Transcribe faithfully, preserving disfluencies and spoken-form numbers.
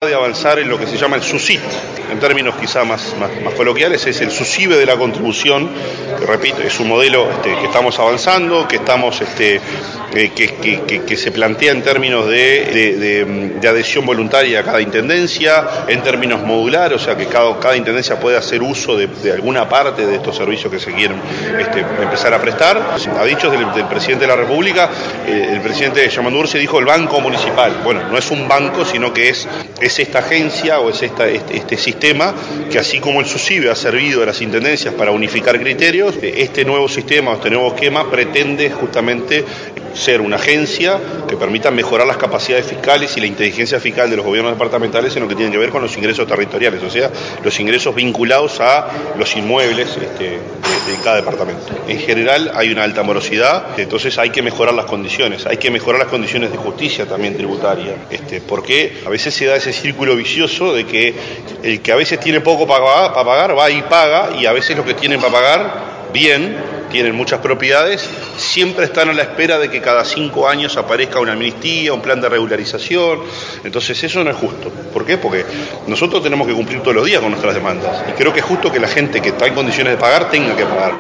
de avanzar en lo que se llama el SUSIT, en términos quizá más, más, más coloquiales, es el SUSIBE de la contribución, que repito, es un modelo este, que estamos avanzando, que estamos este, eh, que, que, que, que se plantea en términos de, de, de, de adhesión voluntaria a cada intendencia, en términos modulares, o sea que cada, cada intendencia puede hacer uso de, de alguna parte de estos servicios que se quieren este, empezar a prestar. A dichos del, del presidente de la República, eh, el presidente Yamandurce dijo el banco municipal. Bueno, no es un banco, sino que es, es esta agencia o es esta, este, este sistema que, así como el SUSIBE ha servido a las intendencias para unificar criterios, este nuevo sistema, este nuevo esquema pretende justamente ser una agencia que permita mejorar las capacidades fiscales y la inteligencia fiscal de los gobiernos departamentales en lo que tiene que ver con los ingresos territoriales, o sea, los ingresos vinculados a los inmuebles este, de, de cada departamento. En general hay una alta morosidad, entonces hay que mejorar las condiciones, hay que mejorar las condiciones de justicia también tributaria, este, porque a veces se da ese círculo vicioso de que el que a veces tiene poco para pagar, para pagar va y paga, y a veces los que tienen para pagar bien, tienen muchas propiedades, siempre están a la espera de que cada cinco años aparezca una amnistía, un plan de regularización. Entonces eso no es justo. ¿Por qué? Porque nosotros tenemos que cumplir todos los días con nuestras demandas, y creo que es justo que la gente que está en condiciones de pagar tenga que pagar.